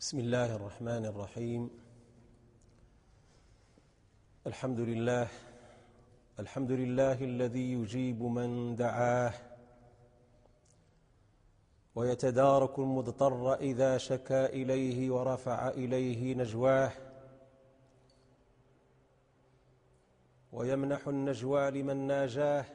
بسم الله الرحمن الرحيم. الحمد لله الذي يجيب من دعاه ويتدارك المضطر إذا شكا إليه ورفع إليه نجواه، ويمنح النجوى لمن ناجاه،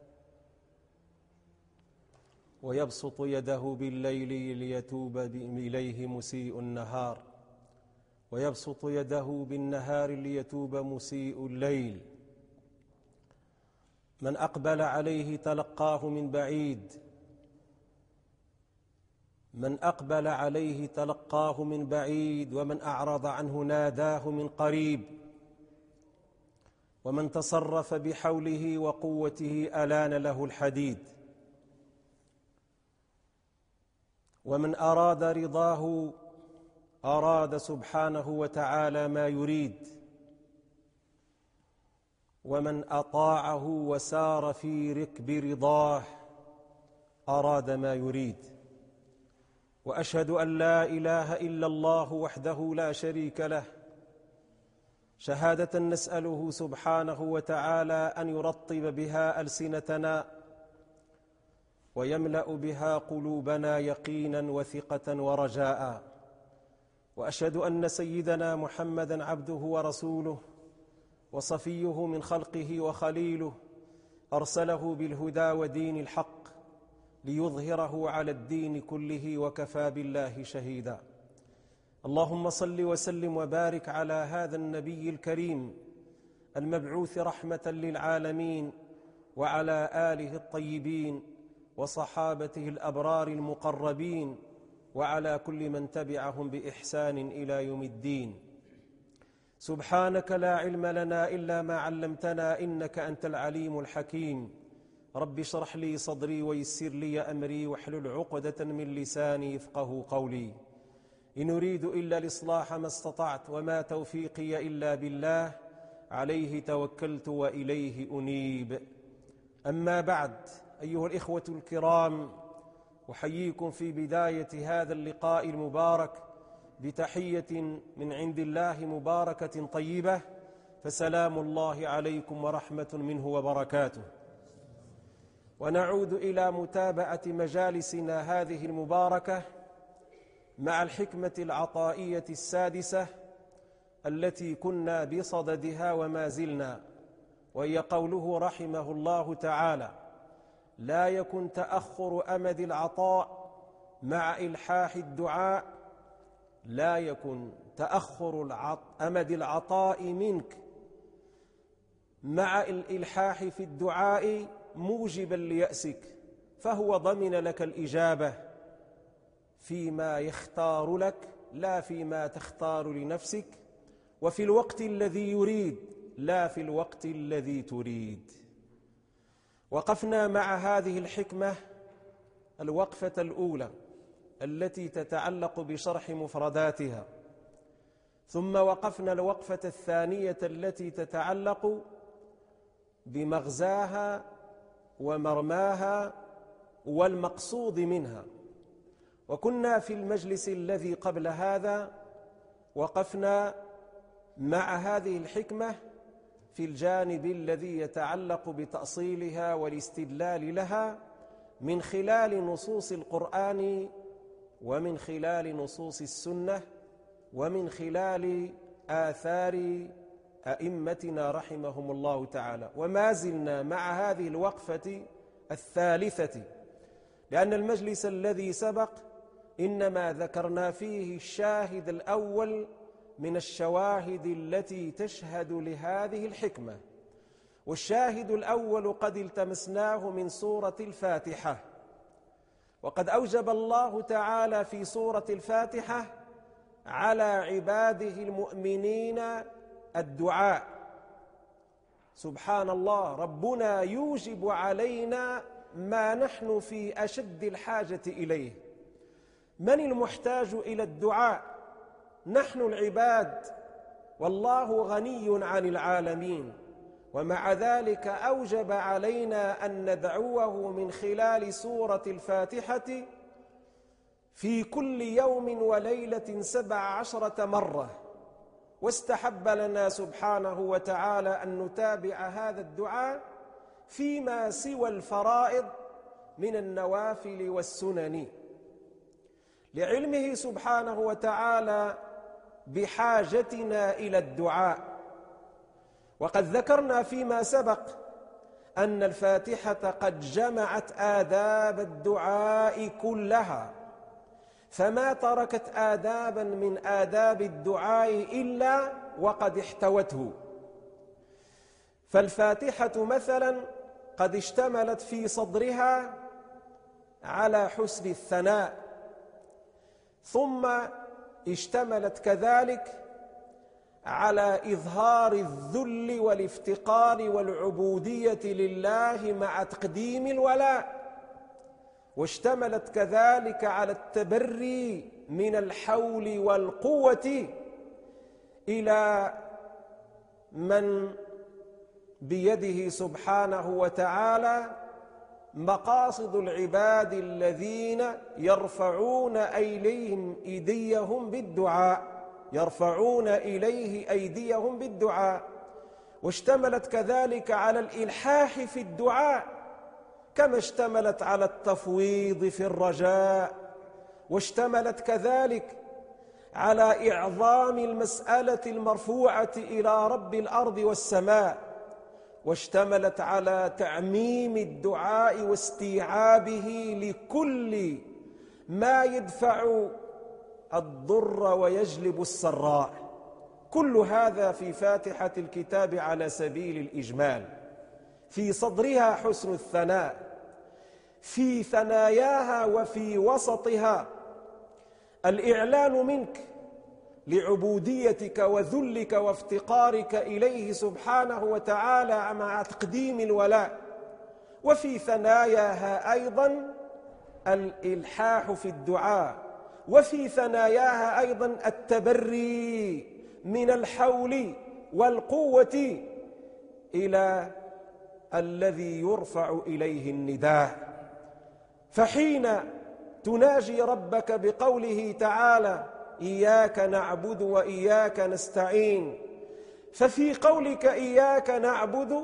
ويبسط يده بالليل ليتوب إليه مسيء النهار، ويبسط يده بالنهار ليتوب مسيء الليل. من أقبل عليه تلقاه من بعيد، من أقبل عليه تلقاه من بعيد، ومن أعرض عنه ناداه من قريب، ومن تصرف بحوله وقوته ألان له الحديد، ومن أراد رضاه أراد سبحانه وتعالى ما يريد، ومن أطاعه وسار في ركب رضاه أراد ما يريد. وأشهد أن لا إله إلا الله وحده لا شريك له، شهادة نسأله سبحانه وتعالى أن يرطب بها ألسنتنا ويملأ بها قلوبنا يقينا وثقة ورجاء. وأشهد أن سيدنا محمدا عبده ورسوله وصفيه من خلقه وخليله، أرسله بالهدى ودين الحق ليظهره على الدين كله، وكفى بالله شهيدا. اللهم صل وسلم وبارك على هذا النبي الكريم المبعوث رحمة للعالمين، وعلى آله الطيبين وصحابته الأبرار المقربين، وعلى كل من تبعهم بإحسان إلى يوم الدين. سبحانك لا علم لنا إلا ما علمتنا، إنك أنت العليم الحكيم. رب اشرح لي صدري ويسر لي أمري واحلل عقدة من لساني يفقه قولي. إن أريد إلا الإصلاح ما استطعت، وما توفيقي إلا بالله، عليه توكلت وإليه أنيب. أما بعد، أيها الإخوة الكرام، أحييكم في بداية هذا اللقاء المبارك بتحية من عند الله مباركة طيبة، فسلام الله عليكم ورحمة منه وبركاته. ونعود إلى متابعة مجالسنا هذه المباركة مع الحكمة العطائية السادسة التي كنا بصددها وما زلنا، وهي قوله رحمه الله تعالى: لا يكن تأخر أمد العطاء مع إلحاح الدعاء، لا يكن تأخر أمد العطاء منك مع الإلحاح في الدعاء موجبا ليأسك، فهو ضمن لك الإجابة فيما يختار لك لا فيما تختار لنفسك، وفي الوقت الذي يريد لا في الوقت الذي تريد. وقفنا مع هذه الحكمة الوقفة الأولى التي تتعلق بشرح مفرداتها، ثم وقفنا الوقفة الثانية التي تتعلق بمغزاها ومرماها والمقصود منها. وكنا في المجلس الذي قبل هذا وقفنا مع هذه الحكمة في الجانب الذي يتعلق بتأصيلها والاستدلال لها من خلال نصوص القرآن، ومن خلال نصوص السنة، ومن خلال آثار أئمتنا رحمهم الله تعالى. وما زلنا مع هذه الوقفة الثالثة، لأن المجلس الذي سبق إنما ذكرنا فيه الشاهد الأول من الشواهد التي تشهد لهذه الحكمة، والشاهد الأول قد التمسناه من سورة الفاتحة. وقد أوجب الله تعالى في سورة الفاتحة على عباده المؤمنين الدعاء. سبحان الله، ربنا يوجب علينا ما نحن في أشد الحاجة إليه. من المحتاج إلى الدعاء؟ نحن العباد، والله غني عن العالمين. ومع ذلك أوجب علينا أن ندعوه من خلال سورة الفاتحة في كل يوم وليلة 17 مرة، واستحب لنا سبحانه وتعالى أن نتابع هذا الدعاء فيما سوى الفرائض من النوافل والسنن، لعلمه سبحانه وتعالى بحاجتنا إلى الدعاء. وقد ذكرنا فيما سبق أن الفاتحة قد جمعت آداب الدعاء كلها، فما تركت آدابا من آداب الدعاء إلا وقد احتوته. فالفاتحة مثلا قد اشتملت في صدرها على حسن الثناء، ثم اشتملت كذلك على إظهار الذل والافتقار والعبودية لله مع تقديم الولاء، واشتملت كذلك على التبري من الحول والقوة إلى من بيده سبحانه وتعالى مقاصد العباد الذين يرفعون إليه أيديهم بالدعاء، واشتملت كذلك على الإلحاح في الدعاء، كما اشتملت على التفويض في الرجاء، واشتملت كذلك على إعظام المسألة المرفوعة إلى رب الأرض والسماء، واشتملت على تعميم الدعاء واستيعابه لكل ما يدفع الضر ويجلب السراء. كل هذا في فاتحة الكتاب على سبيل الإجمال. في صدرها حسن الثناء، في ثناياها وفي وسطها الإعلان منك لعبوديتك وذلك وافتقارك إليه سبحانه وتعالى مع تقديم الولاء، وفي ثناياها أيضا الإلحاح في الدعاء، وفي ثناياها أيضا التبري من الحول والقوة إلى الذي يرفع إليه النداء. فحين تناجي ربك بقوله تعالى إياك نعبد وإياك نستعين، ففي قولك إياك نعبد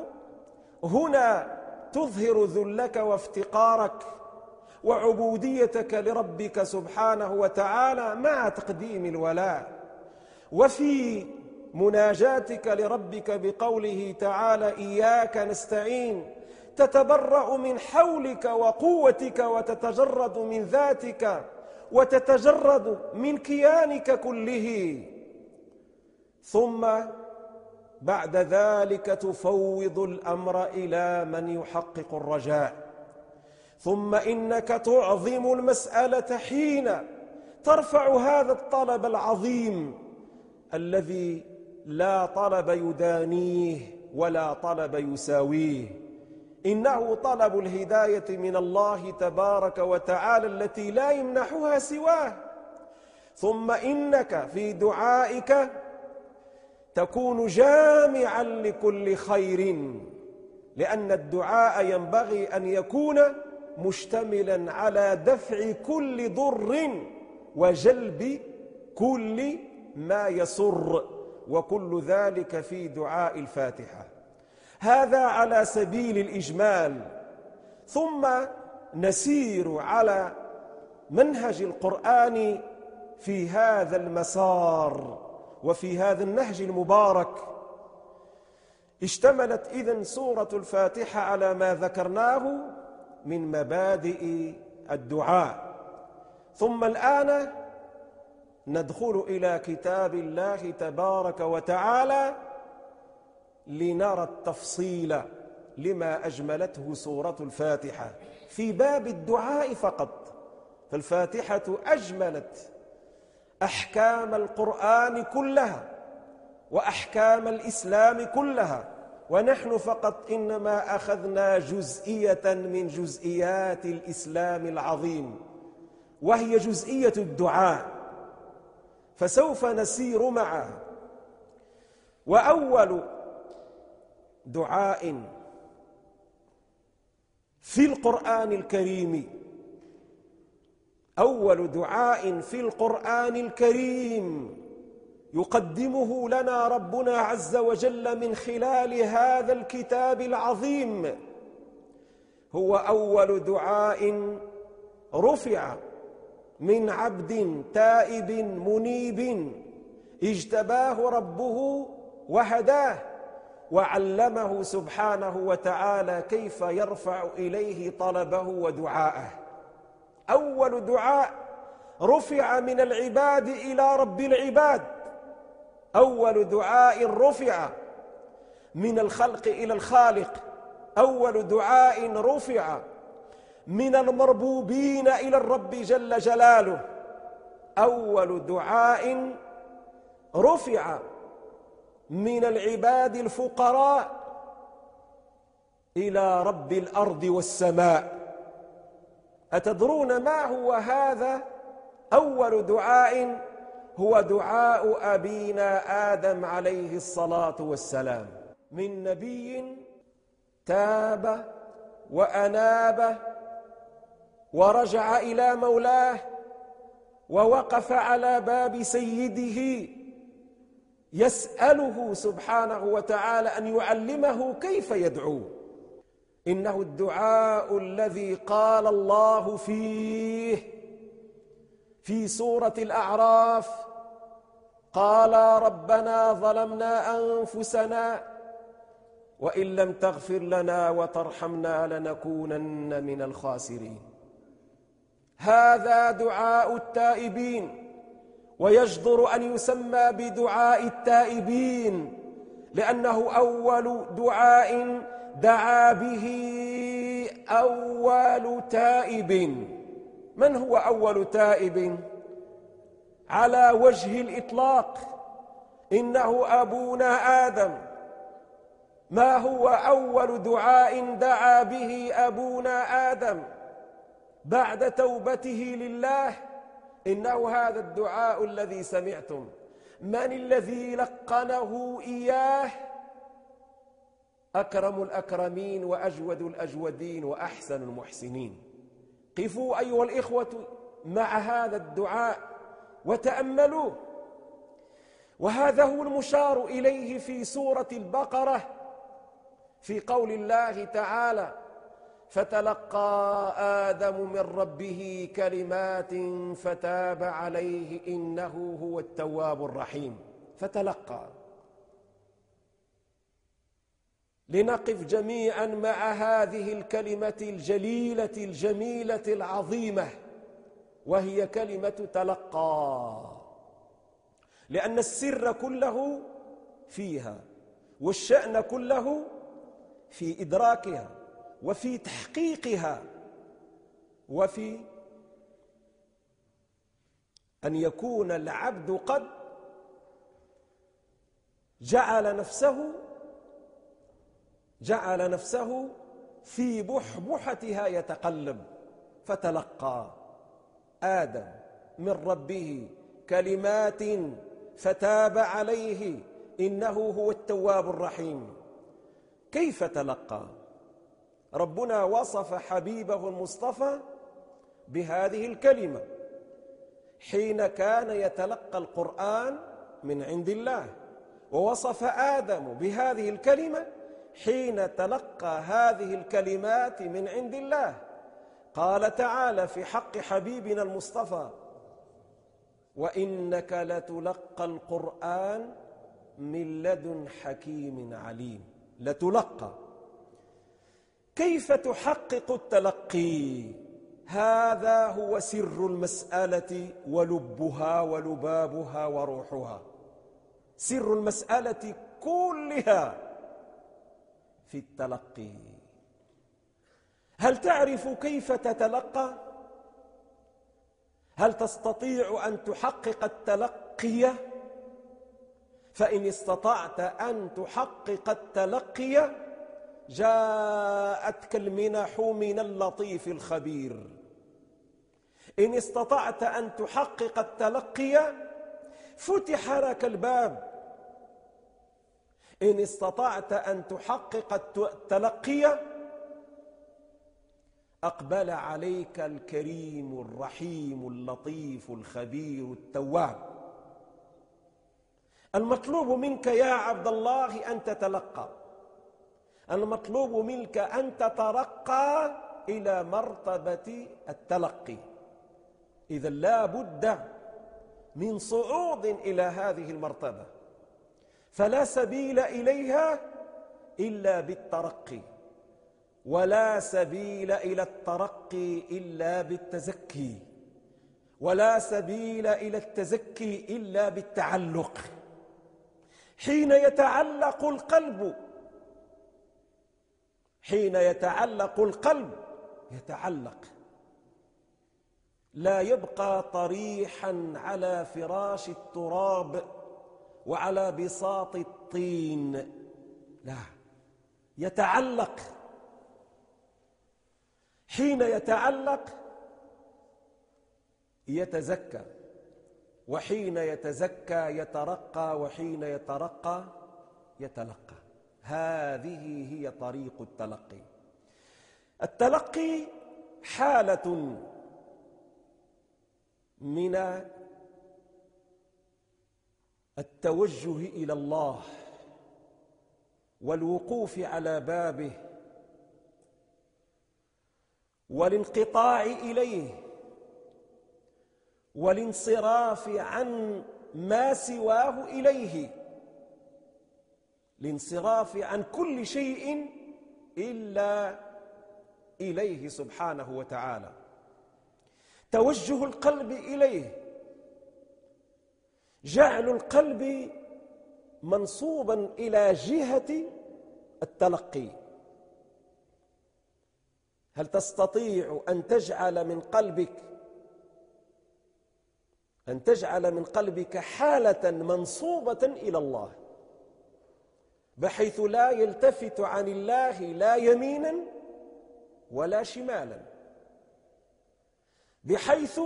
هنا تظهر ذلك وافتقارك وعبوديتك لربك سبحانه وتعالى مع تقديم الولاء، وفي مناجاتك لربك بقوله تعالى إياك نستعين تتبرأ من حولك وقوتك وتتجرد من ذاتك وتتجرد من كيانك كله، ثم بعد ذلك تفوض الأمر إلى من يحقق الرجاء، ثم إنك تعظم المسألة حين ترفع هذا الطلب العظيم الذي لا طلب يدانيه ولا طلب يساويه، إنه طلب الهداية من الله تبارك وتعالى التي لا يمنحها سواه. ثم إنك في دعائك تكون جامعا لكل خير، لأن الدعاء ينبغي أن يكون مشتملا على دفع كل ضر وجلب كل ما يسر، وكل ذلك في دعاء الفاتحة. هذا على سبيل الإجمال. ثم نسير على منهج القرآن في هذا المسار وفي هذا النهج المبارك. اشتملت إذن سورة الفاتحة على ما ذكرناه من مبادئ الدعاء. ثم الآن ندخل إلى كتاب الله تبارك وتعالى لنرى التفصيل لما أجملته سورة الفاتحة في باب الدعاء فقط. فالفاتحة أجملت أحكام القرآن كلها وأحكام الإسلام كلها، ونحن فقط إنما أخذنا جزئية من جزئيات الإسلام العظيم، وهي جزئية الدعاء، فسوف نسير معها. وأول دعاء في القرآن الكريم أول دعاء في القرآن الكريم يقدمه لنا ربنا عز وجل من خلال هذا الكتاب العظيم هو أول دعاء رفع من عبد تائب منيب اجتباه ربه وهداه وعلمه سبحانه وتعالى كيف يرفع إليه طلبه ودعاءه. أول دعاء رفع من العباد إلى رب العباد، أول دعاء رفع من الخلق إلى الخالق، أول دعاء رفع من المربوبين إلى الرب جل جلاله، أول دعاء رفع من العباد الفقراء إلى رب الأرض والسماء. أتدرون ما هو هذا؟ أول دعاء هو دعاء أبينا آدم عليه الصلاة والسلام، من نبي تاب وأناب ورجع إلى مولاه ووقف على باب سيده يسأله سبحانه وتعالى أن يعلمه كيف يدعو. إنه الدعاء الذي قال الله فيه في سورة الأعراف: قال ربنا ظلمنا أنفسنا وإن لم تغفر لنا وترحمنا لنكونن من الخاسرين. هذا دعاء التائبين، ويجدر أن يسمى بدعاء التائبين لأنه أول دعاء دعا به أول تائب. من هو أول تائب؟ على وجه الإطلاق إنه أبونا آدم. ما هو أول دعاء دعا به أبونا آدم بعد توبته لله؟ إنه هذا الدعاء الذي سمعتم. من الذي لقنه إياه؟ أكرم الأكرمين وأجود الأجودين وأحسن المحسنين. قفوا أيها الإخوة مع هذا الدعاء وتأملوه. وهذا هو المشار إليه في سورة البقرة في قول الله تعالى: فتلقى آدم من ربه كلمات فتاب عليه إنه هو التواب الرحيم. فتلقى. لنقف جميعا مع هذه الكلمة الجليلة الجميلة العظيمة، وهي كلمة تلقى، لأن السر كله فيها والشأن كله في إدراكها وفي تحقيقها وفي أن يكون العبد قد جعل نفسه في بحبحتها يتقلب. فتلقى آدم من ربه كلمات فتاب عليه إنه هو التواب الرحيم. كيف تلقى؟ ربنا وصف حبيبه المصطفى بهذه الكلمة حين كان يتلقى القرآن من عند الله، ووصف آدم بهذه الكلمة حين تلقى هذه الكلمات من عند الله. قال تعالى في حق حبيبنا المصطفى: وإنك لتلقى القرآن من لدن حكيم عليم. لتلقى. كيف تحقق التلقي؟ هذا هو سر المسألة ولبها ولبابها وروحها. سر المسألة كلها في التلقي. هل تعرف كيف تتلقى؟ هل تستطيع أن تحقق التلقي؟ فإن استطعت أن تحقق التلقي جاءتك المنح من اللطيف الخبير. إن استطعت أن تحقق التلقي فتح لك الباب. إن استطعت أن تحقق التلقي أقبل عليك الكريم الرحيم اللطيف الخبير التواب. المطلوب منك يا عبد الله أن تتلقى، المطلوب منك أن تترقى إلى مرتبة التلقي. إذا لا بد من صعود إلى هذه المرتبة، فلا سبيل إليها إلا بالترقي، ولا سبيل إلى الترقي إلا بالتزكي، ولا سبيل إلى التزكي إلا بالتعلق. حين يتعلق القلب يتعلق، لا يبقى طريحا على فراش التراب وعلى بساط الطين، لا، يتعلق. حين يتعلق يتزكى، وحين يتزكى يترقى، وحين يترقى يتلقى. هذه هي طريق التلقي. التلقي حالة من التوجه إلى الله والوقوف على بابه والانقطاع إليه والانصراف عن ما سواه إليه، الانصراف عن كل شيء إلا إليه سبحانه وتعالى. توجه القلب إليه، جعل القلب منصوبا إلى جهة التلقي. هل تستطيع أن تجعل من قلبك حالة منصوبة إلى الله، بحيث لا يلتفت عن الله لا يمينا ولا شمالا، بحيث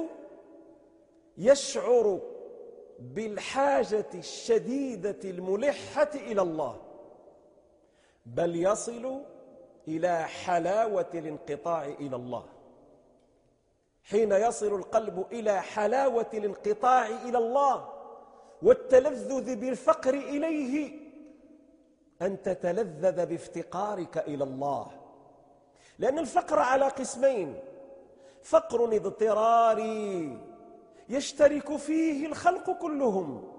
يشعر بالحاجة الشديدة الملحة إلى الله، بل يصل إلى حلاوة الانقطاع إلى الله. حين يصل القلب إلى حلاوة الانقطاع إلى الله والتلذذ بالفقر إليه، أن تتلذذ بافتقارك إلى الله. لأن الفقر على قسمين: فقر اضطراري يشترك فيه الخلق كلهم،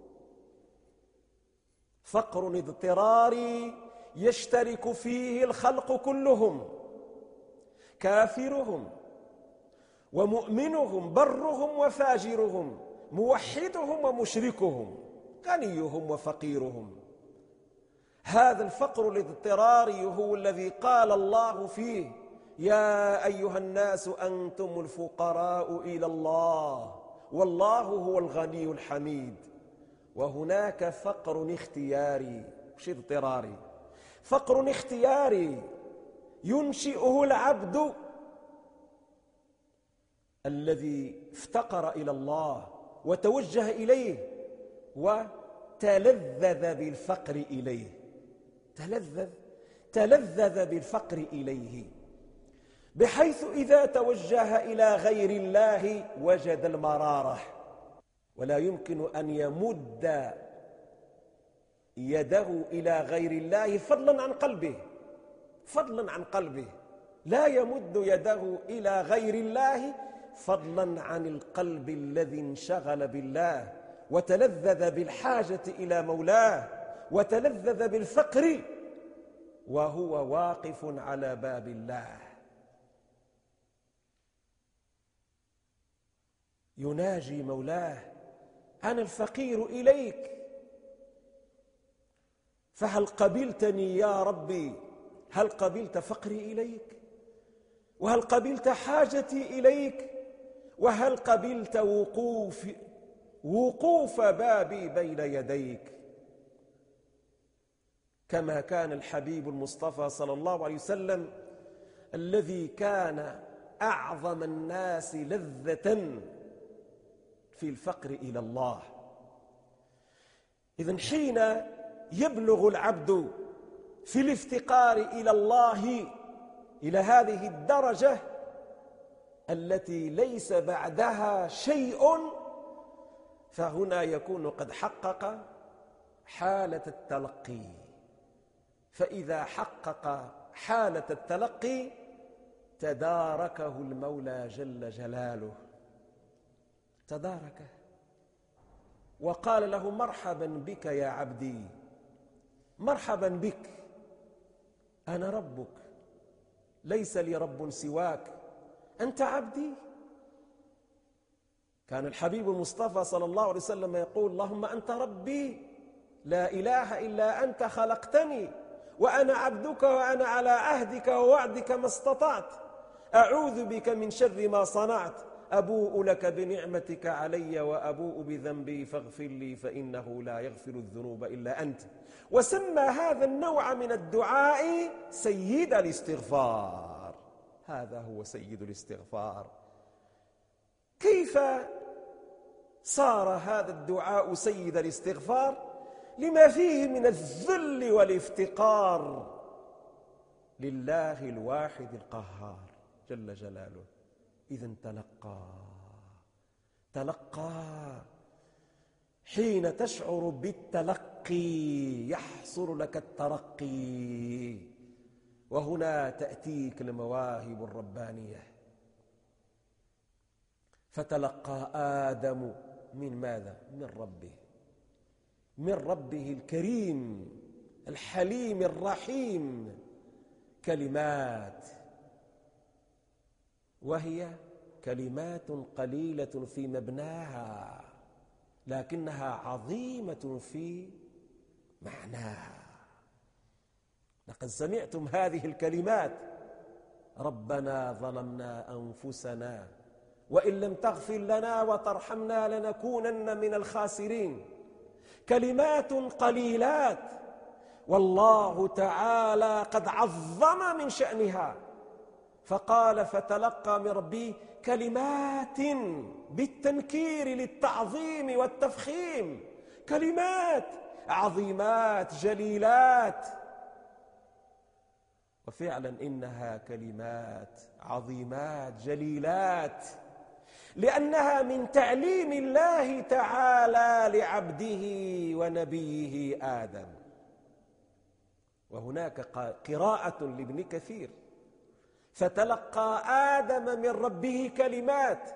فقر اضطراري يشترك فيه الخلق كلهم، كافرهم ومؤمنهم، برهم وفاجرهم، موحدهم ومشركهم، غنيهم وفقيرهم. هذا الفقر الاضطراري هو الذي قال الله فيه: يا أيها الناس أنتم الفقراء إلى الله والله هو الغني الحميد. وهناك فقر اختياري، مش اضطراري، فقر اختياري ينشئه العبد الذي افتقر إلى الله وتوجه إليه وتلذذ بالفقر إليه، تلذذ بالفقر إليه، بحيث إذا توجه إلى غير الله وجد المرارة، ولا يمكن أن يمد يده إلى غير الله فضلا عن قلبه، لا يمد يده إلى غير الله فضلا عن القلب الذي انشغل بالله وتلذذ بالحاجة إلى مولاه وتلذذ بالفقر وهو واقف على باب الله. يناجي مولاه: أنا الفقير إليك، فهل قبلتني يا ربي؟ هل قبلت فقري إليك؟ وهل قبلت حاجتي إليك؟ وهل قبلت وقوف بابي بين يديك؟ كما كان الحبيب المصطفى صلى الله عليه وسلم الذي كان أعظم الناس لذة في الفقر إلى الله. إذن حين يبلغ العبد في الافتقار إلى الله إلى هذه الدرجة التي ليس بعدها شيء، فهنا يكون قد حقق حالة التلقي. فإذا حقق حالة التلقي تداركه المولى جل جلاله، تداركه وقال له: مرحبا بك يا عبدي، مرحبا بك، أنا ربك، ليس لي رب سواك، أنت عبدي. كان الحبيب المصطفى صلى الله عليه وسلم يقول: اللهم أنت ربي، لا إله إلا أنت، خلقتني وأنا عبدك، وأنا على عهدك ووعدك ما استطعت، أعوذ بك من شر ما صنعت، أبوء لك بنعمتك علي وأبوء بذنبي فاغفر لي فإنه لا يغفر الذنوب إلا أنت. وسمى هذا النوع من الدعاء سيد الاستغفار. هذا هو سيد الاستغفار. كيف صار هذا الدعاء سيد الاستغفار؟ لما فيه من الذل والافتقار لله الواحد القهار جل جلاله. إذن تلقى حين تشعر بالتلقي يحصل لك الترقي، وهنا تأتيك المواهب الربانية. فتلقى آدم من ماذا؟ من ربه الكريم الحليم الرحيم كلمات، وهي كلمات قليلة في مبناها لكنها عظيمة في معناها. لقد سمعتم هذه الكلمات: ربنا ظلمنا أنفسنا وإن لم تغفر لنا وترحمنا لنكونن من الخاسرين. كلمات قليلات، والله تعالى قد عظم من شأنها فقال: فتلقى من ربي كلمات، بالتنكير للتعظيم والتفخيم، كلمات عظيمات جليلات. وفعلا إنها كلمات عظيمات جليلات، لأنها من تعليم الله تعالى لعبده ونبيه آدم. وهناك قراءة لابن كثير: فتلقى آدم من ربه كلمات.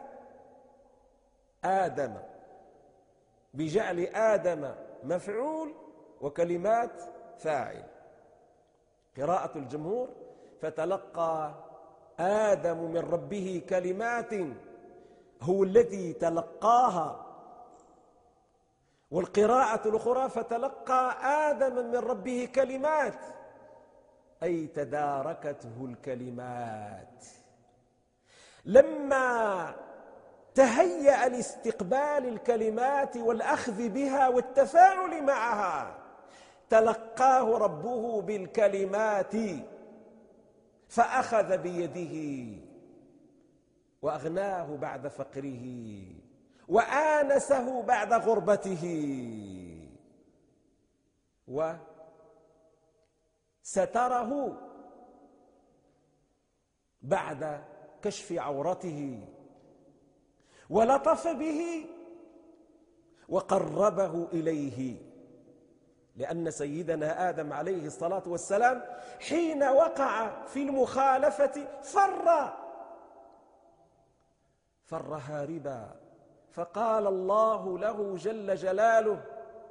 آدم بجعل آدم مفعول وكلمات فاعل. قراءة الجمهور: فتلقى آدم من ربه كلمات، هو الذي تلقاها. والقراءة الأخرى: فتلقى آدم من ربه كلمات، أي تداركته الكلمات. لما تهيأ لاستقبال الكلمات والأخذ بها والتفاعل معها تلقاه ربه بالكلمات، فأخذ بيده وأغناه بعد فقره وآنسه بعد غربته وستره بعد كشف عورته ولطف به وقربه إليه. لأن سيدنا آدم عليه الصلاة والسلام حين وقع في المخالفة فر هاربا، فقال الله له جل جلاله: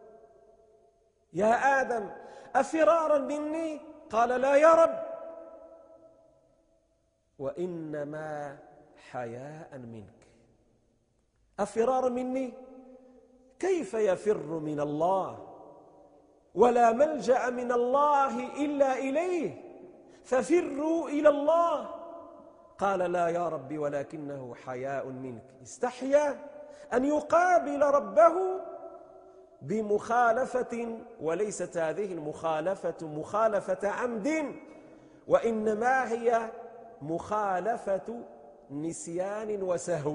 يا آدم أفرارا مني؟ قال: لا يا رب، وإنما حياء منك. أفرارا مني؟ كيف يفر من الله؟ ولا ملجأ من الله إلا إليه، ففروا إلى الله. قال: لا يا رب، ولكنه حياء منك. استحيا أن يقابل ربه بمخالفة، وليست هذه المخالفة مخالفة عمد، وإنما هي مخالفة نسيان وسهو.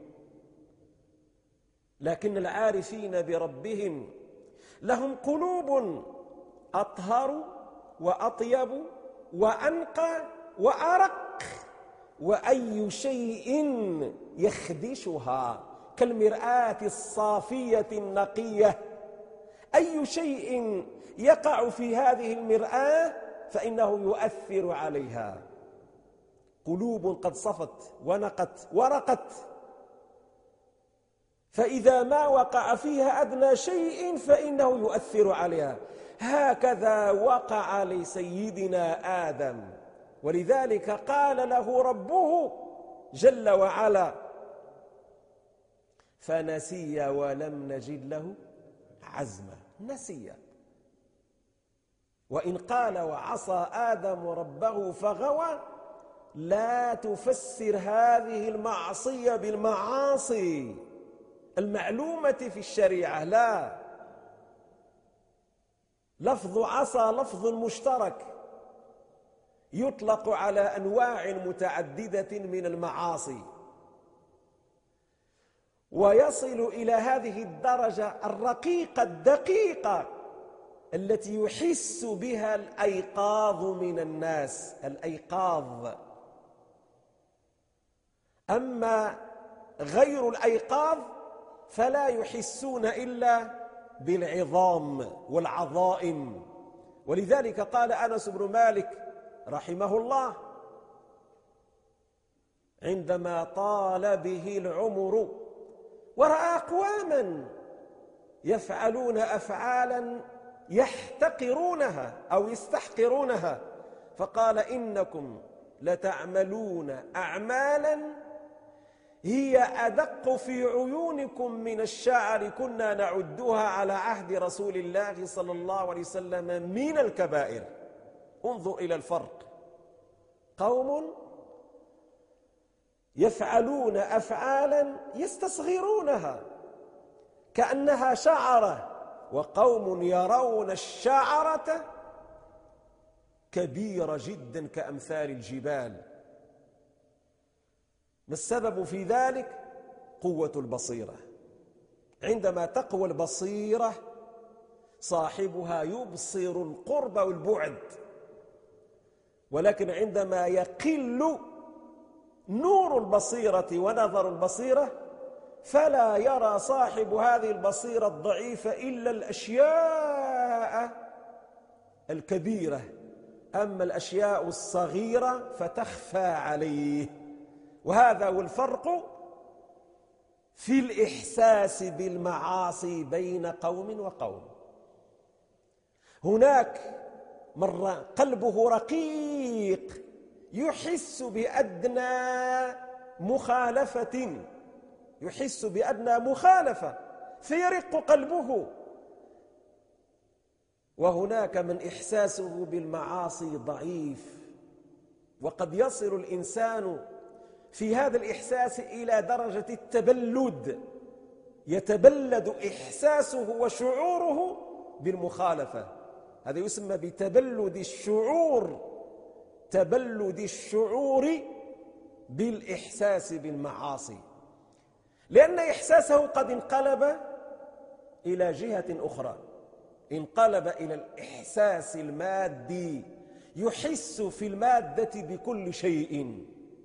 لكن العارفين بربهم لهم قلوب أطهر وأطيب وأنقى وأرق وأي شيء يخدشها كالمرآة الصافية النقية. أي شيء يقع في هذه المرآة فإنه يؤثر عليها. قلوب قد صفت ونقت ورقت، فإذا ما وقع فيها أدنى شيء فإنه يؤثر عليها. هكذا وقع لسيدنا آدم، ولذلك قال له ربه جل وعلا: فنسي ولم نجد له عزما. نسي. وإن قال وعصى آدم ربه فغوى، لا تفسر هذه المعصية بالمعاصي المعلومة في الشريعة، لا. لفظ عصى لفظ مشترك يطلق على أنواع متعددة من المعاصي، ويصل إلى هذه الدرجة الرقيقة الدقيقة التي يحس بها الأيقاظ من الناس، الأيقاظ. أما غير الأيقاظ فلا يحسون إلا بالعظام والعظائم. ولذلك قال أنس بن مالك رحمه الله عندما طال به العمر ورأى أقواما يفعلون أفعالا يحتقرونها أو يستحقرونها، فقال: إنكم لتعملون أعمالا هي أدق في عيونكم من الشعر، كنا نعدها على عهد رسول الله صلى الله عليه وسلم من الكبائر. انظر إلى الفرق. قوم يفعلون أفعالا يستصغرونها كأنها شعرة، وقوم يرون الشعرة كبيرة جدا كأمثال الجبال. ما السبب في ذلك؟ قوة البصيرة. عندما تقوى البصيرة صاحبها يبصر القرب والبعد، ولكن عندما يقل نور البصيرة ونظر البصيرة فلا يرى صاحب هذه البصيرة الضعيفة إلا الأشياء الكبيرة، أما الأشياء الصغيرة فتخفى عليه. وهذا هو الفرق في الإحساس بالمعاصي بين قوم وقوم. هناك من قلبه رقيق يحس بأدنى مخالفة فيرق قلبه، وهناك من إحساسه بالمعاصي ضعيف، وقد يصل الإنسان في هذا الإحساس إلى درجة التبلد، يتبلد إحساسه وشعوره بالمخالفة. هذا يسمى بتبلد الشعور، تبلد الشعور بالإحساس بالمعاصي، لأن إحساسه قد انقلب إلى جهة أخرى، انقلب إلى الإحساس المادي، يحس في المادة بكل شيء،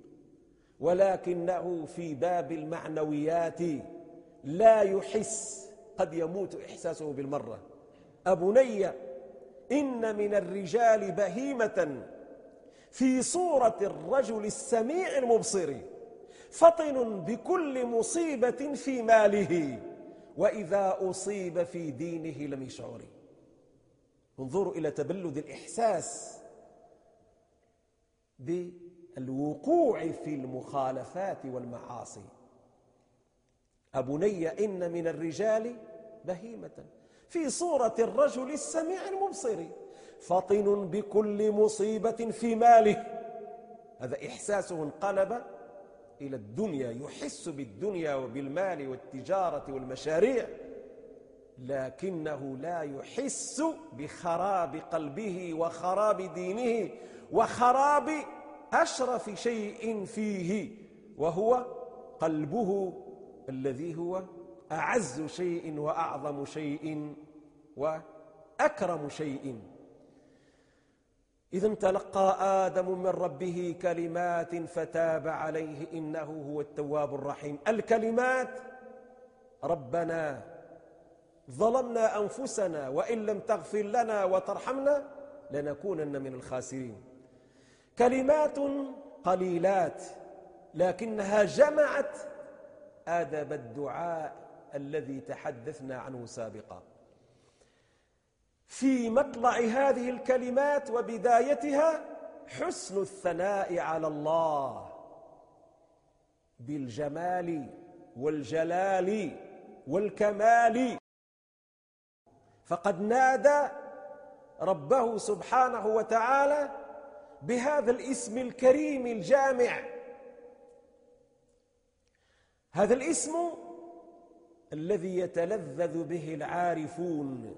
ولكنه في باب المعنويات لا يحس، قد يموت إحساسه بالمرة. أبني إن من الرجال بهيمة في صورة الرجل السميع المبصر، فطن بكل مصيبة في ماله، وإذا أصيب في دينه لم يشعر. انظروا إلى تبلد الإحساس بالوقوع في المخالفات والمعاصي. أبني إن من الرجال بهيمة في صورة الرجل السميع المبصر، فطن بكل مصيبة في ماله. هذا إحساسه انقلب إلى الدنيا، يحس بالدنيا وبالمال والتجارة والمشاريع، لكنه لا يحس بخراب قلبه وخراب دينه وخراب أشرف شيء فيه، وهو قلبه الذي هو أعز شيء وأعظم شيء وأكرم شيء. إذ تلقى آدم من ربه كلمات فتاب عليه إنه هو التواب الرحيم. الكلمات: ربنا ظلمنا أنفسنا وإن لم تغفر لنا وترحمنا لنكونن من الخاسرين. كلمات قليلات لكنها جمعت آداب الدعاء الذي تحدثنا عنه سابقا. في مطلع هذه الكلمات وبدايتها حسن الثناء على الله بالجمال والجلال والكمال، فقد نادى ربه سبحانه وتعالى بهذا الاسم الكريم الجامع. هذا الاسم الذي يتلذذ به العارفون،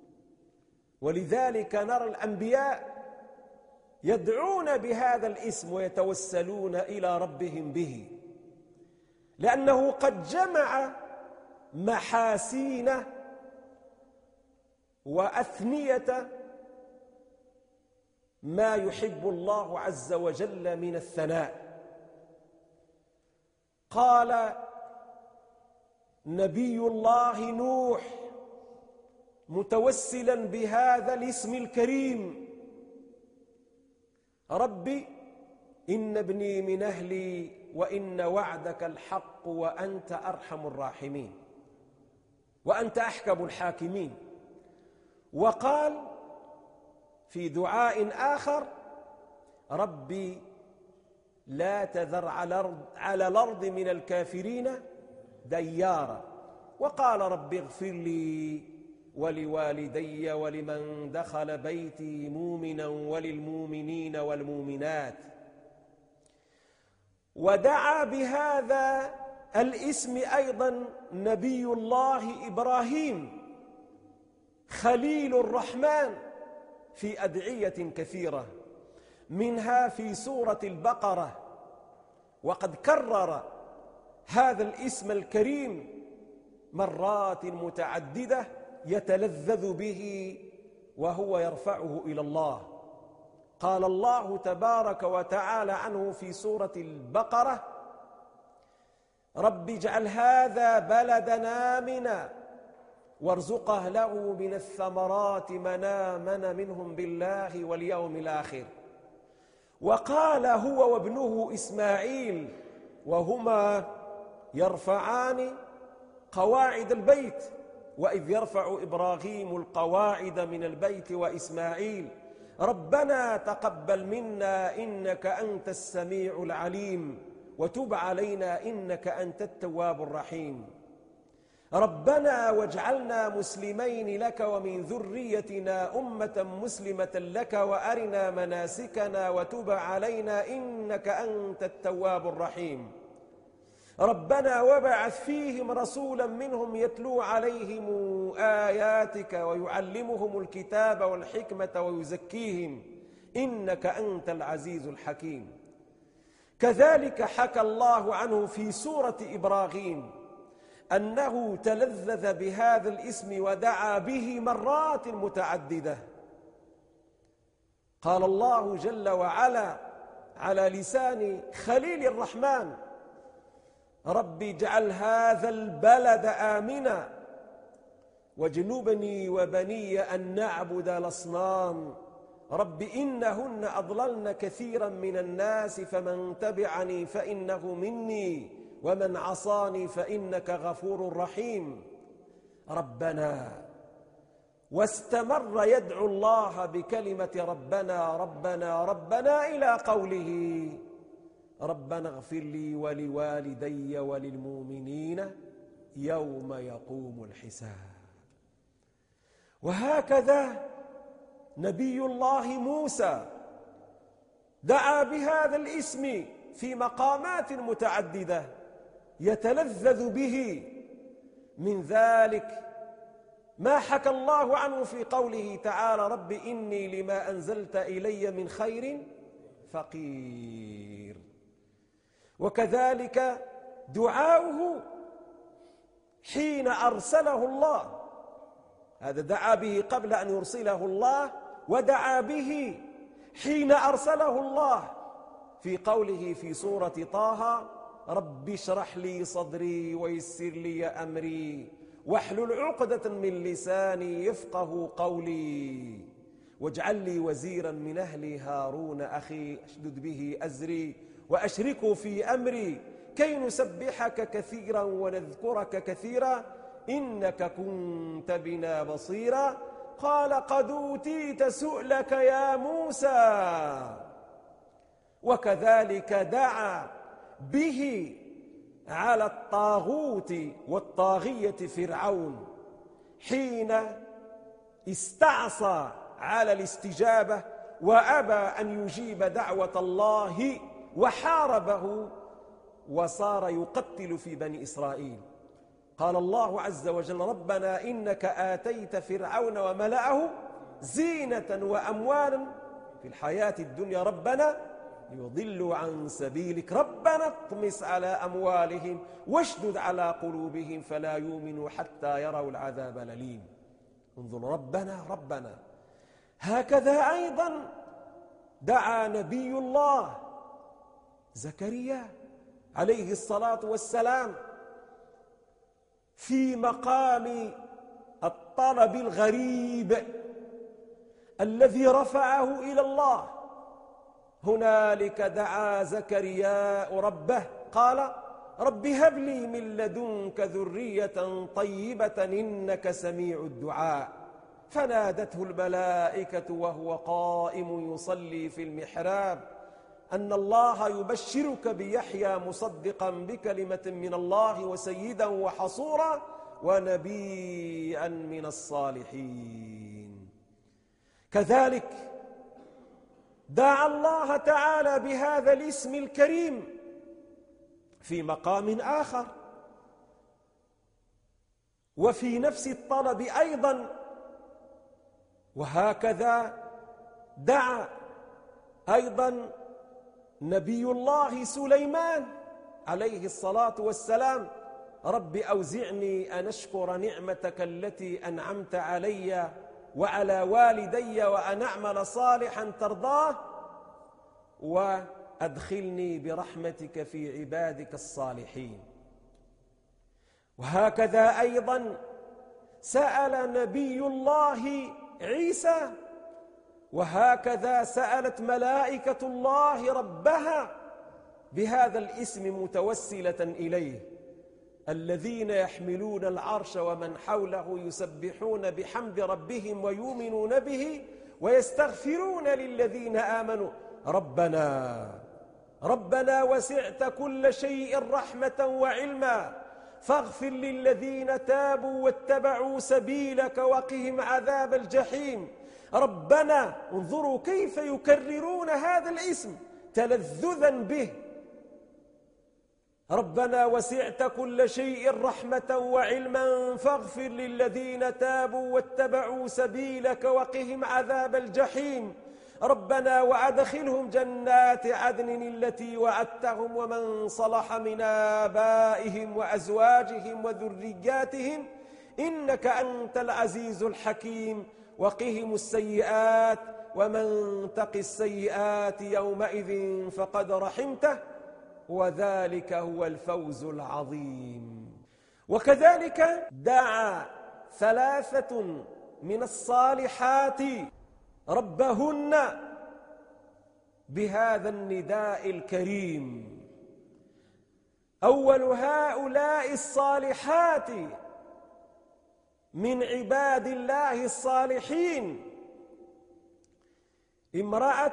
ولذلك نرى الأنبياء يدعون بهذا الاسم ويتوسلون إلى ربهم به، لأنه قد جمع محاسين وأثنية ما يحب الله عز وجل من الثناء. قال نبي الله نوح متوسلا بهذا الاسم الكريم: ربي إن ابني من أهلي وإن وعدك الحق وأنت أرحم الراحمين وأنت أحكم الحاكمين. وقال في دعاء آخر: ربي لا تذر على الأرض من الكافرين ديارا. وقال: ربي اغفر لي ولوالدي ولمن دخل بيتي مؤمنا وللمؤمنين والمؤمنات. ودعا بهذا الاسم أيضا نبي الله إبراهيم خليل الرحمن في أدعية كثيرة، منها في سورة البقرة، وقد كرر هذا الاسم الكريم مرات متعددة يتلذذ به وهو يرفعه إلى الله. قال الله تبارك وتعالى عنه في سورة البقرة: رب اجعل هذا بلدنا آمنا وارزق أهله من الثمرات من آمن منهم بالله واليوم الآخر. وقال هو وابنه إسماعيل وهما يرفعان قواعد البيت: وإذ يرفع إبراهيم القواعد من البيت وإسماعيل ربنا تقبل منا إنك أنت السميع العليم وتب علينا إنك أنت التواب الرحيم. ربنا واجعلنا مسلمين لك ومن ذريتنا أمة مسلمة لك وأرنا مناسكنا وتب علينا إنك أنت التواب الرحيم. ربنا وابعث فيهم رسولا منهم يتلو عليهم آياتك ويعلمهم الكتاب والحكمة ويزكيهم إنك أنت العزيز الحكيم. كذلك حكى الله عنه في سورة إبراهيم أنه تلذذ بهذا الاسم ودعا به مرات متعددة. قال الله جل وعلا على لسان خليل الرحمن: رب اجعل هذا البلد آمنا واجنبني وبني أن نعبد الأصنام رب إنهن أضللن كثيرا من الناس فمن تبعني فإنه مني ومن عصاني فإنك غفور رحيم. ربنا، واستمر يدعو الله بكلمة ربنا ربنا ربنا إلى قوله: ربنا اغفر لي ولوالدي وللمؤمنين يوم يقوم الحساب. وهكذا نبي الله موسى دعا بهذا الاسم في مقامات متعددة يتلذذ به، من ذلك ما حكى الله عنه في قوله تعالى: رب إني لما أنزلت إلي من خير فقير. وكذلك دعاؤه حين أرسله الله، هذا دعا به قبل أن يرسله الله، ودعا به حين أرسله الله في قوله في سورة طه: رب اشرح لي صدري ويسر لي أمري واحلل عقدة من لساني يفقه قولي واجعل لي وزيرا من أهلي هارون أخي اشدد به أزري وأشركه في أمري كي نسبحك كثيرا ونذكرك كثيرا إنك كنت بنا بصيرا قال قد أوتيت سؤلك يا موسى. وكذلك دعا به على الطاغوت والطاغية فرعون حين استعصى على الاستجابة وأبى أن يجيب دعوة الله وحاربه وصار يقتل في بني إسرائيل. قال الله عز وجل: ربنا إنك آتيت فرعون وملأه زينة وأموالا في الحياة الدنيا ربنا ليضلوا عن سبيلك ربنا اطمس على أموالهم واشدد على قلوبهم فلا يؤمنوا حتى يروا العذاب الأليم. انظر، ربنا. هكذا أيضا دعا نبي الله زكريا عليه الصلاة والسلام في مقام الطلب الغريب الذي رفعه إلى الله. هنالك دعا زكرياء ربه قال: رب هب لي من لدنك ذرية طيبة إنك سميع الدعاء. فنادته الملائكة وهو قائم يصلي في المحراب أن الله يبشرك بيحيى مصدقا بكلمة من الله وسيدا وحصورا ونبيا من الصالحين. كذلك دعا الله تعالى بهذا الاسم الكريم في مقام آخر وفي نفس الطلب أيضا. وهكذا دعا أيضا نبي الله سليمان عليه الصلاة والسلام: رب أوزعني أن أشكر نعمتك التي أنعمت علي وعلى والدي وأن أعمل صالحا ترضاه وأدخلني برحمتك في عبادك الصالحين. وهكذا أيضا سأل نبي الله عيسى، وهكذا سألت ملائكة الله ربها بهذا الاسم متوسلة إليه: الذين يحملون العرش ومن حوله يسبحون بحمد ربهم ويؤمنون به ويستغفرون للذين آمنوا ربنا وسعت كل شيء رحمة وعلما فاغفر للذين تابوا واتبعوا سبيلك وقهم عذاب الجحيم. ربنا، انظروا كيف يكررون هذا الاسم تلذذا به. ربنا وسعت كل شيء رحمة وعلما فاغفر للذين تابوا واتبعوا سبيلك وقهم عذاب الجحيم. ربنا وأدخلهم جنات عدن التي وعدتهم ومن صلح من آبائهم وأزواجهم وذرياتهم إنك أنت العزيز الحكيم. وقهم السيئات ومن تق السيئات يومئذ فقد رحمته وذلك هو الفوز العظيم. وكذلك دعا ثلاثة من الصالحات ربهن بهذا النداء الكريم. أول هؤلاء الصالحات من عباد الله الصالحين امرأة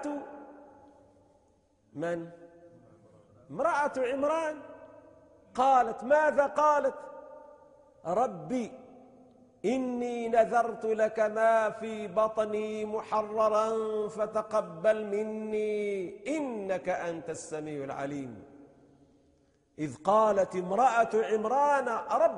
عمران. قالت ماذا؟ قالت: ربي إني نذرت لك ما في بطني محررا فتقبل مني إنك أنت السميع العليم. إذ قالت امرأة عمران: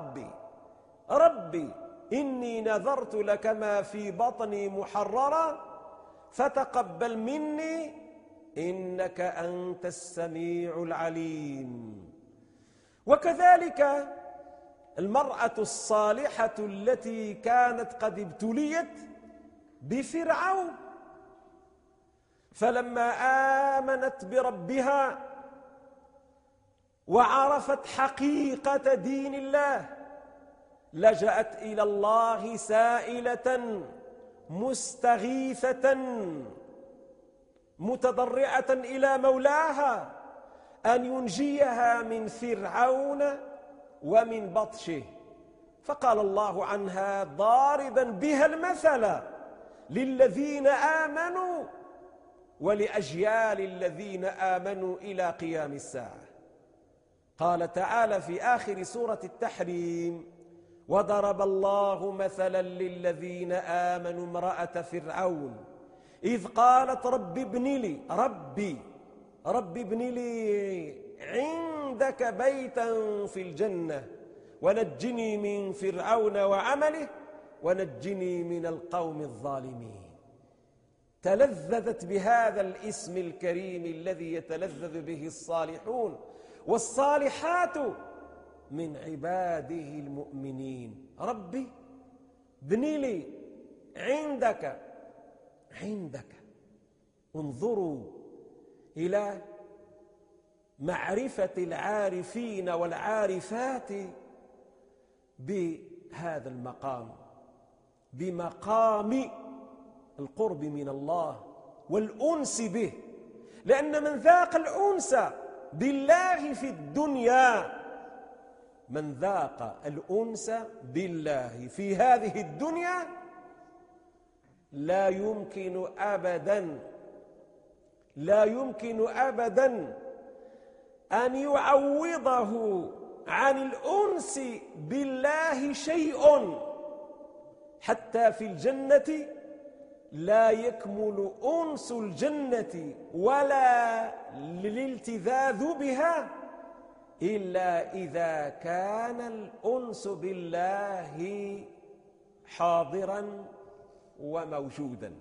ربي إني نذرت لك ما في بطني محررا فتقبل مني إنك أنت السميع العليم. وكذلك المرأة الصالحة التي كانت قد ابتليت بفرعون، فلما آمنت بربها وعرفت حقيقة دين الله لجأت إلى الله سائلة مستغيثة متضرعة إلى مولاها أن ينجيها من فرعون ومن بطشه. فقال الله عنها ضاربا بها المثل للذين آمنوا ولأجيال الذين آمنوا إلى قيام الساعة. قال تعالى في آخر سورة التحريم: وضرب الله مثلا للذين آمنوا امرأة فرعون إذ قالت رب ابن لي رب ابن لي عندك بيتا في الجنة ونجني من فرعون وعمله ونجني من القوم الظالمين. تلذذت بهذا الاسم الكريم الذي يتلذذ به الصالحون والصالحات من عباده المؤمنين. ربي ابن لي عندك. انظروا إلى معرفة العارفين والعارفات بهذا المقام، بمقام القرب من الله والأنس به، لأن من ذاق الأنس بالله في الدنيا، من ذاق الأنس بالله في هذه الدنيا لا يمكن أبدا أن يعوضه عن الأنس بالله شيء. حتى في الجنة لا يكمل أنس الجنة ولا الالتذاذ بها إلا إذا كان الأنس بالله حاضرا وموجودا.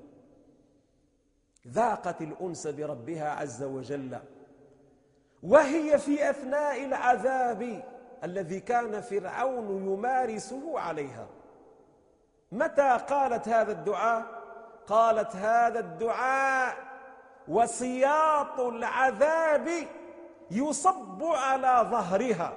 ذاقت الأنس بربها عز وجل وهي في أثناء العذاب الذي كان فرعون يمارسه عليها. متى قالت هذا الدعاء؟ قالت هذا الدعاء وسياط العذاب يصب على ظهرها.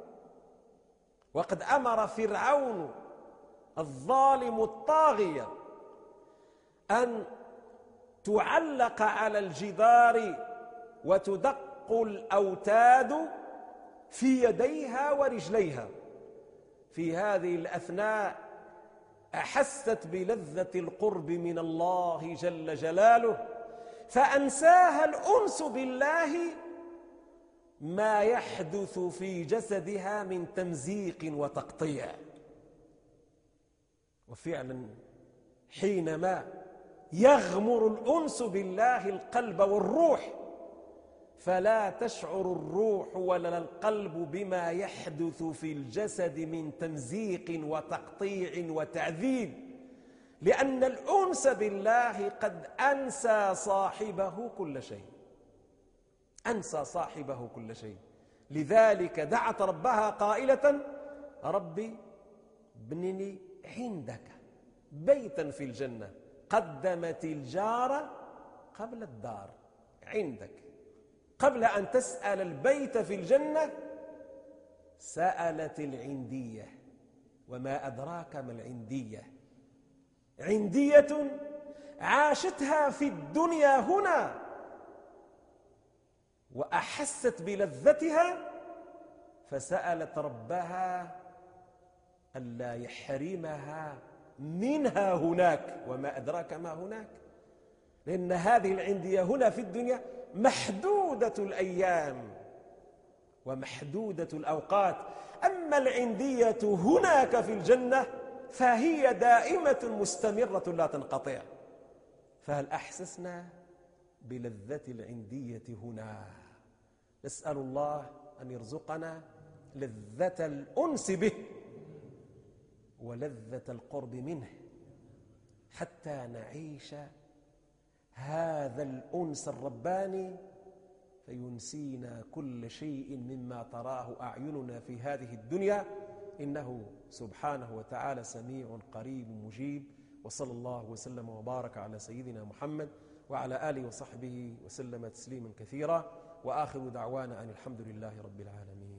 وقد أمر فرعون الظالم الطاغية أن تعلق على الجدار وتدق الأوتاد في يديها ورجليها. في هذه الأثناء أحست بلذة القرب من الله جل جلاله، فأنساها الأنس بالله ما يحدث في جسدها من تمزيق وتقطيع. وفعلا حينما يغمر الأنس بالله القلب والروح فلا تشعر الروح ولا القلب بما يحدث في الجسد من تمزيق وتقطيع وتعذيب، لأن الأنس بالله قد أنسى صاحبه كل شيء. أنسى صاحبه كل شيء. لذلك دعت ربها قائلة: ربي ابن لي عندك بيتا في الجنة. قدمت الجار قبل الدار. عندك، قبل أن تسأل البيت في الجنة سألت العندية. وما أدراك ما العندية؟ عندية عاشتها في الدنيا هنا وأحست بلذتها فسألت ربها ألا يحرمها منها هناك. وما أدراك ما هناك؟ لأن هذه العندية هنا في الدنيا محدودة الأيام ومحدودة الأوقات، أما العندية هناك في الجنة فهي دائمة مستمرة لا تنقطع. فهل أحسسنا بلذة العندية هنا؟ نسأل الله أن يرزقنا لذة الأنس به ولذة القرب منه حتى نعيش هذا الأنس الرباني فينسينا كل شيء مما تراه أعيننا في هذه الدنيا، إنه سبحانه وتعالى سميع قريب مجيب. وصلى الله وسلم وبارك على سيدنا محمد وعلى آله وصحبه وسلم تسليما كثيرا، وآخر دعوانا أن الحمد لله رب العالمين.